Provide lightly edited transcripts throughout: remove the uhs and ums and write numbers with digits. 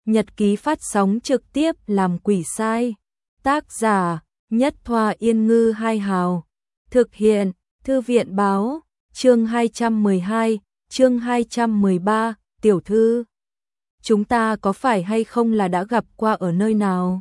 nhật ký phát sóng trực tiếp làm quỷ sai. Tác giả, Nhất Thoa Yên Ngư Hai Hào. Thực hiện, Thư viện Báo. Chương 212, chương 213, tiểu thư. Chúng ta có phải hay không là đã gặp qua ở nơi nào?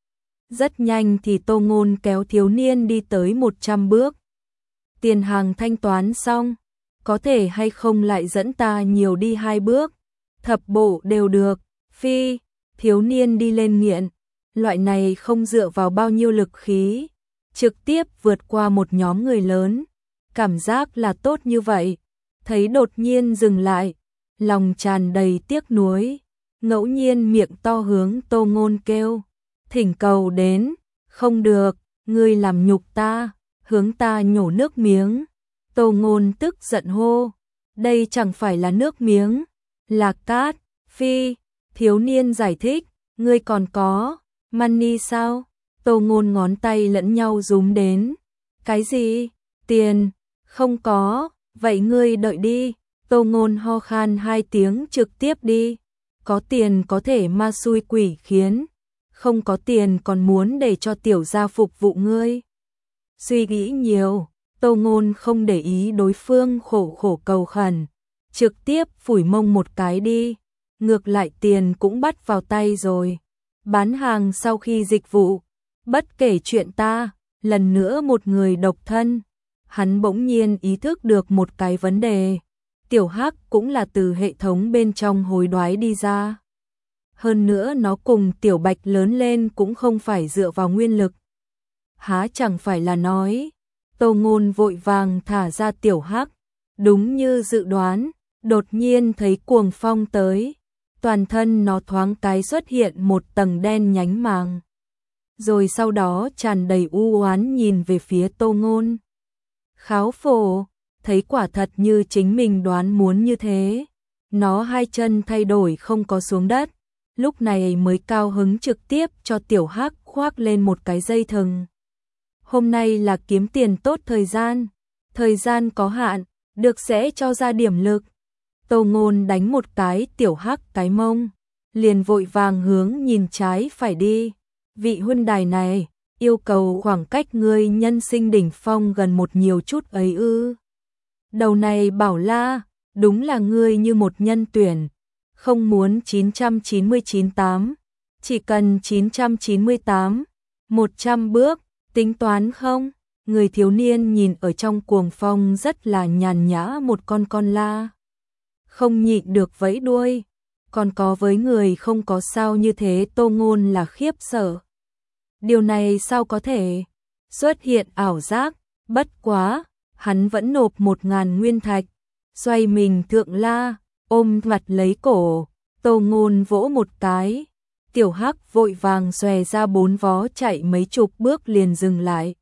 Rất nhanh thì Tô Ngôn kéo thiếu niên đi tới 100 bước. Tiền hàng thanh toán xong, có thể hay không lại dẫn ta nhiều đi 2 bước? Thập bộ đều được. Phi, thiếu niên đi lên nghiện. Loại này không dựa vào bao nhiêu lực khí, trực tiếp vượt qua một nhóm người lớn. Cảm giác là tốt như vậy. Thấy đột nhiên dừng lại, lòng tràn đầy tiếc nuối. Ngẫu nhiên miệng to hướng Tô Ngôn kêu, thỉnh cầu đến. Không được, ngươi làm nhục ta, hướng ta nhổ nước miếng. Tô Ngôn tức giận hô, đây chẳng phải là nước miếng, là cát. Phi, thiếu niên giải thích, ngươi còn có money sao? Tô Ngôn ngón tay lẫn nhau rúm đến. Cái gì? Tiền? Không có, vậy ngươi đợi đi. Tô Ngôn ho khan 2 tiếng trực tiếp đi. Có tiền có thể ma xui quỷ khiến, không có tiền còn muốn để cho tiểu gia phục vụ ngươi. Suy nghĩ nhiều, Tô Ngôn không để ý đối phương khổ cầu khẩn, trực tiếp phủi mông một cái đi. Ngược lại tiền cũng bắt vào tay rồi. Bán hàng sau khi dịch vụ, bất kể chuyện ta, lần nữa một người độc thân. Hắn bỗng nhiên ý thức được một cái vấn đề. Tiểu Hắc cũng là từ hệ thống bên trong hối đoái đi ra. Hơn nữa nó cùng Tiểu Bạch lớn lên cũng không phải dựa vào nguyên lực. Há chẳng phải là nói. Tô Ngôn vội vàng thả ra Tiểu Hắc. Đúng như dự đoán, đột nhiên thấy cuồng phong tới. Toàn thân nó thoáng cái xuất hiện một tầng đen nhánh màng. Rồi sau đó tràn đầy u oán nhìn về phía Tô Ngôn. Kháo phổ, thấy quả thật như chính mình đoán muốn như thế. Nó 2 chân thay đổi không có xuống đất. Lúc này mới cao hứng trực tiếp cho Tiểu Hắc khoác lên một cái dây thừng. Hôm nay là kiếm tiền tốt thời gian có hạn, được sẽ cho ra điểm lực. Tô Ngôn đánh một cái Tiểu Hắc cái mông, liền vội vàng hướng nhìn trái phải đi. Vị huynh đài này, yêu cầu khoảng cách ngươi nhân sinh đỉnh phong gần một nhiều chút ấy ư? Đầu này bảo la, đúng là ngươi như một nhân tuyển, không muốn 999-8, chỉ cần 998, 100 bước, tính toán không? Người thiếu niên nhìn ở trong cuồng phong rất là nhàn nhã một con la. Không nhịn được vẫy đuôi, còn có với người không có sao như thế. Tô Ngôn là khiếp sợ. Điều này sao có thể? Xuất hiện ảo giác, bất quá, hắn vẫn nộp 1000 nguyên thạch, xoay mình thượng la, ôm mặt lấy cổ. Tô Ngôn vỗ một cái, Tiểu Hắc vội vàng xòe ra 4 vó chạy mấy chục bước liền dừng lại.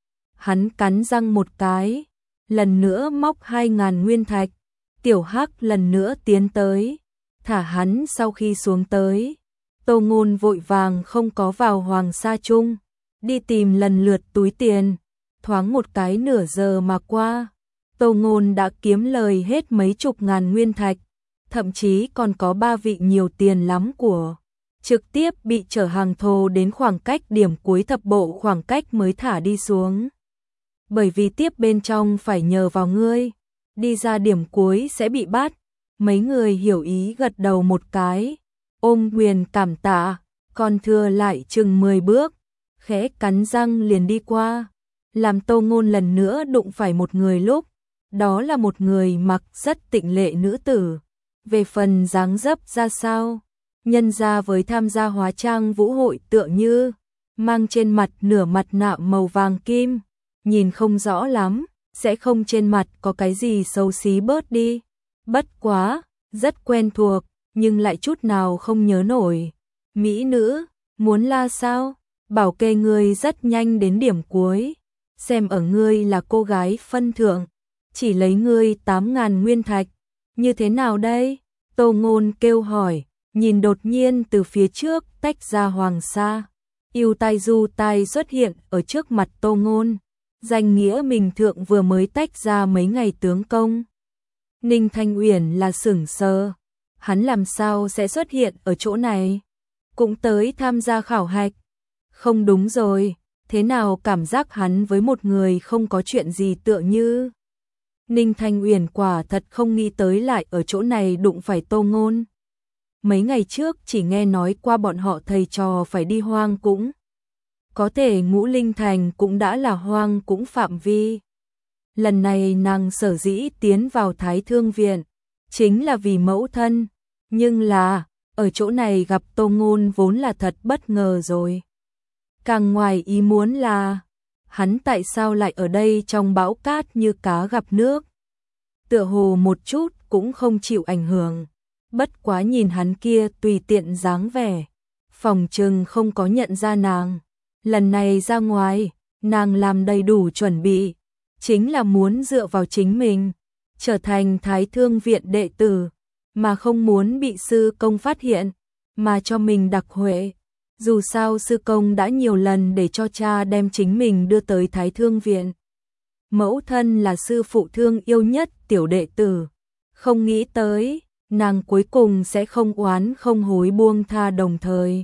Hắn cắn răng một cái, lần nữa móc 2000 nguyên thạch. Tiểu Hắc lần nữa tiến tới, thả hắn sau khi xuống tới. Tô Ngôn vội vàng không có vào Hoàng Sa Trung, đi tìm lần lượt túi tiền. Thoáng một cái nửa giờ mà qua, Tô Ngôn đã kiếm lời hết mấy chục ngàn nguyên thạch, thậm chí còn có 3 vị nhiều tiền lắm của. Trực tiếp bị chở hàng thô đến khoảng cách điểm cuối thập bộ khoảng cách mới thả đi xuống. Bởi vì tiếp bên trong phải nhờ vào ngươi, đi ra điểm cuối sẽ bị bắt. Mấy người hiểu ý gật đầu một cái, ôm quyền cảm tạ, còn thừa lại chừng 10 bước, khẽ cắn răng liền đi qua. Làm Tô Ngôn lần nữa đụng phải một người lúc, đó là một người mặc rất tịnh lệ nữ tử. Về phần dáng dấp ra sao, nhân ra với tham gia hóa trang vũ hội tựa như, mang trên mặt nửa mặt nạ màu vàng kim, nhìn không rõ lắm, sẽ không trên mặt có cái gì xấu xí bớt đi. Bất quá, rất quen thuộc, nhưng lại chút nào không nhớ nổi. Mỹ nữ, muốn la sao? Bảo kê ngươi rất nhanh đến điểm cuối. Xem ở ngươi là cô gái phân thượng, chỉ lấy ngươi 8000 nguyên thạch. Như thế nào đây? Tô Ngôn kêu hỏi, nhìn đột nhiên từ phía trước tách ra Hoàng Sa. Yêu tai du tai xuất hiện ở trước mặt Tô Ngôn. Danh nghĩa mình thượng vừa mới tách ra mấy ngày tướng công. Ninh Thanh Uyển là sửng sờ, hắn làm sao sẽ xuất hiện ở chỗ này? cũng tới tham gia khảo hạch. Không đúng rồi, thế nào cảm giác hắn với một người không có chuyện gì tựa như. Ninh Thanh Uyển quả thật không nghĩ tới lại ở chỗ này đụng phải Tô Ngôn. Mấy ngày trước chỉ nghe nói qua bọn họ thầy trò phải đi hoang cũng. Có thể Ngũ Linh Thành cũng đã là hoang cũng phạm vi. Lần này nàng sở dĩ tiến vào Thái Thương Viện, chính là vì mẫu thân. Nhưng là, ở chỗ này gặp Tô Ngôn vốn là thật bất ngờ rồi. Càng ngoài ý muốn là, hắn tại sao lại ở đây trong bão cát như cá gặp nước. Tựa hồ một chút cũng không chịu ảnh hưởng. Bất quá nhìn hắn kia tùy tiện dáng vẻ. Phòng trừng không có nhận ra nàng. Lần này ra ngoài, nàng làm đầy đủ chuẩn bị. Chính là muốn dựa vào chính mình, trở thành Thái Thương Viện đệ tử, mà không muốn bị sư công phát hiện, mà cho mình đặc huệ. Dù sao sư công đã nhiều lần để cho cha đem chính mình đưa tới Thái Thương Viện. Mẫu thân là sư phụ thương yêu nhất tiểu đệ tử. Không nghĩ tới, nàng cuối cùng sẽ không oán không hối buông tha đồng thời.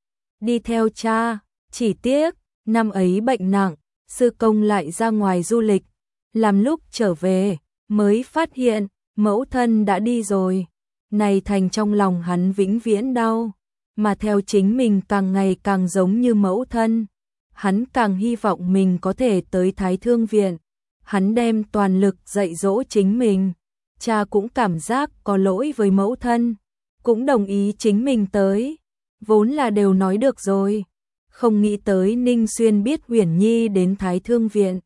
Đi theo cha, chỉ tiếc, năm ấy bệnh nặng, sư công lại ra ngoài du lịch. Làm lúc trở về, mới phát hiện, mẫu thân đã đi rồi. Này thành trong lòng hắn vĩnh viễn đau. Mà theo chính mình càng ngày càng giống như mẫu thân. Hắn càng hy vọng mình có thể tới Thái Thương Viện. Hắn đem toàn lực dạy dỗ chính mình. Cha cũng cảm giác có lỗi với mẫu thân. Cũng đồng ý chính mình tới. Vốn là đều nói được rồi. Không nghĩ tới Ninh Xuyên biết Uyển Nhi đến Thái Thương Viện.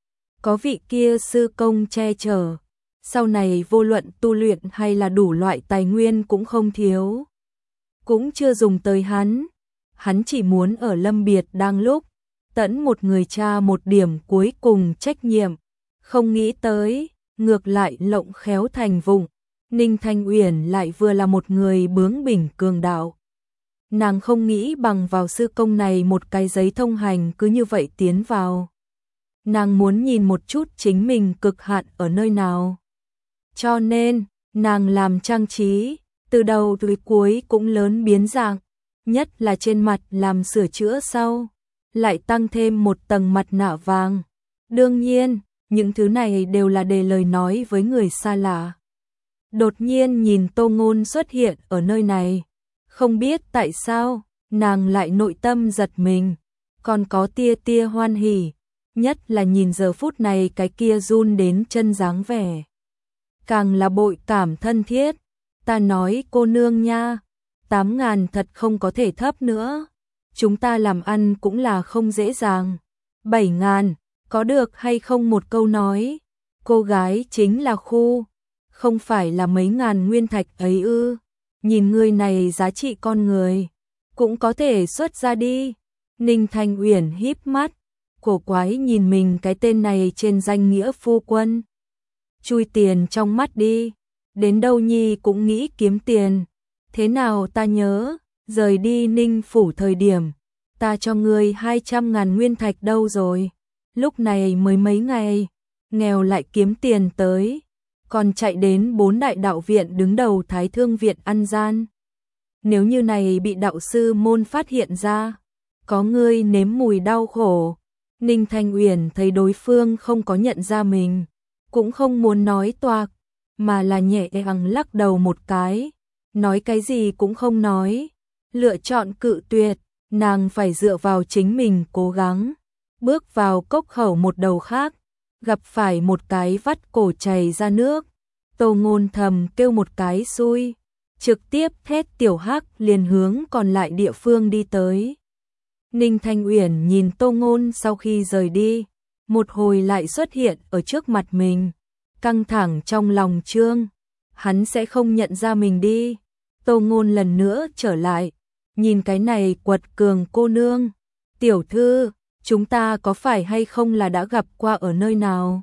Có vị kia sư công che chở. Sau này vô luận tu luyện hay là đủ loại tài nguyên cũng không thiếu. Cũng chưa dùng tới hắn. Hắn chỉ muốn ở lâm biệt đang lúc. Tẫn một người cha một điểm cuối cùng trách nhiệm. Không nghĩ tới, ngược lại lộng khéo thành vụng. Ninh Thanh Uyển lại vừa là một người bướng bỉnh cường đạo. Nàng không nghĩ bằng vào sư công này một cái giấy thông hành cứ như vậy tiến vào. Nàng muốn nhìn một chút chính mình cực hạn ở nơi nào. Cho nên, nàng làm trang trí, từ đầu tới cuối cũng lớn biến dạng, nhất là trên mặt làm sửa chữa sau, lại tăng thêm một tầng mặt nạ vàng. Đương nhiên, những thứ này đều là để lời nói với người xa lạ. Đột nhiên nhìn Tô Ngôn xuất hiện ở nơi này, không biết tại sao, nàng lại nội tâm giật mình, còn có tia tia hoan hỉ, nhất là nhìn giờ phút này cái kia run đến chân dáng vẻ. Càng là bội cảm thân thiết, ta nói cô nương nha, 8.000 thật không có thể thấp nữa, chúng ta làm ăn cũng là không dễ dàng, 7.000, có được hay không một câu nói, cô gái chính là khu, không phải là mấy ngàn nguyên thạch ấy ư, nhìn người này giá trị con người, cũng có thể xuất ra đi. Ninh Thanh Uyển híp mắt, cổ quái nhìn mình cái tên này trên danh nghĩa phu quân. Chui tiền trong mắt đi, đến đâu nhi cũng nghĩ kiếm tiền. Thế nào ta nhớ, rời đi Ninh phủ thời điểm, ta cho ngươi 200.000 nguyên thạch đâu rồi. Lúc này mới mấy ngày, nghèo lại kiếm tiền tới, còn chạy đến 4 đại đạo viện đứng đầu Thái Thương Viện ăn gian. Nếu như này bị đạo sư môn phát hiện ra, có ngươi nếm mùi đau khổ. Ninh Thanh Uyển thấy đối phương không có nhận ra mình, cũng không muốn nói toạc, mà là nhẹ nhàng lắc đầu một cái, nói cái gì cũng không nói, lựa chọn cự tuyệt, nàng phải dựa vào chính mình cố gắng, bước vào cốc khẩu một đầu khác, gặp phải một cái vắt cổ chảy ra nước, Tô Ngôn thầm kêu một cái xui, trực tiếp thét tiểu hắc liền hướng còn lại địa phương đi tới. Ninh Thanh Uyển nhìn Tô Ngôn sau khi rời đi, một hồi lại xuất hiện ở trước mặt mình, căng thẳng trong lòng trương, hắn sẽ không nhận ra mình đi. Tô Ngôn lần nữa trở lại, nhìn cái này quật cường cô nương, tiểu thư, chúng ta có phải hay không là đã gặp qua ở nơi nào?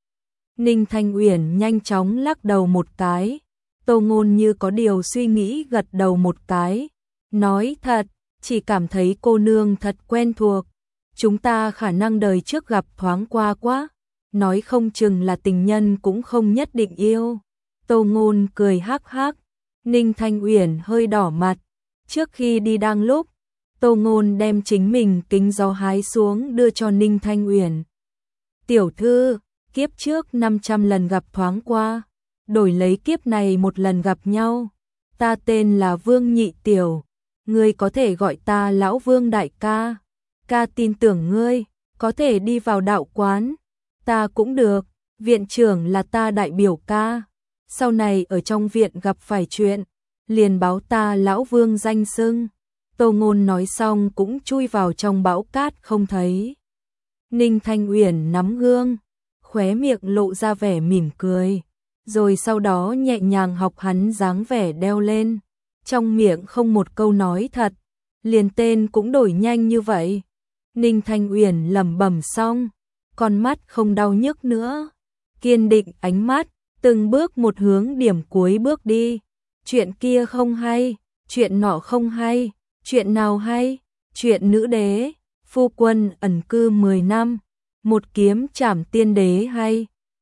Ninh Thanh Uyển nhanh chóng lắc đầu một cái, Tô Ngôn như có điều suy nghĩ gật đầu một cái, nói thật, chỉ cảm thấy cô nương thật quen thuộc, chúng ta khả năng đời trước gặp thoáng qua quá, nói không chừng là tình nhân cũng không nhất định yêu. Tô Ngôn cười hắc hắc, Ninh Thanh Uyển hơi đỏ mặt, Trước khi đi đang lúc, Tô Ngôn đem chính mình kính gió hái xuống đưa cho Ninh Thanh Uyển. Tiểu thư, kiếp trước 500 lần gặp thoáng qua, đổi lấy kiếp này một lần gặp nhau. Ta tên là Vương Nhị Tiểu, ngươi có thể gọi ta Lão Vương đại ca. Ca tin tưởng ngươi, có thể đi vào đạo quán, ta cũng được, viện trưởng là ta đại biểu ca. Sau này ở trong viện gặp phải chuyện, liền báo ta Lão Vương danh xưng. Tô Ngôn nói xong cũng chui vào trong bão cát không thấy. Ninh Thanh Uyển nắm gương, khóe miệng lộ ra vẻ mỉm cười, rồi sau đó nhẹ nhàng học hắn dáng vẻ đeo lên, trong miệng không một câu nói thật, liền tên cũng đổi nhanh như vậy. Ninh Thanh Uyển lẩm bẩm xong, con mắt không đau nhức nữa, kiên định ánh mắt, từng bước một hướng điểm cuối bước đi. Chuyện kia không hay, chuyện nọ không hay, chuyện nào hay? Chuyện nữ đế, phu quân ẩn cư 10 năm, một kiếm trảm tiên đế hay?